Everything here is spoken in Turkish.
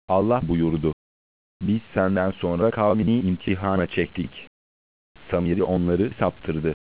Allah buyurdu: Biz senden sonra kavmini imtihana çektik. Samiri onları saptırdı.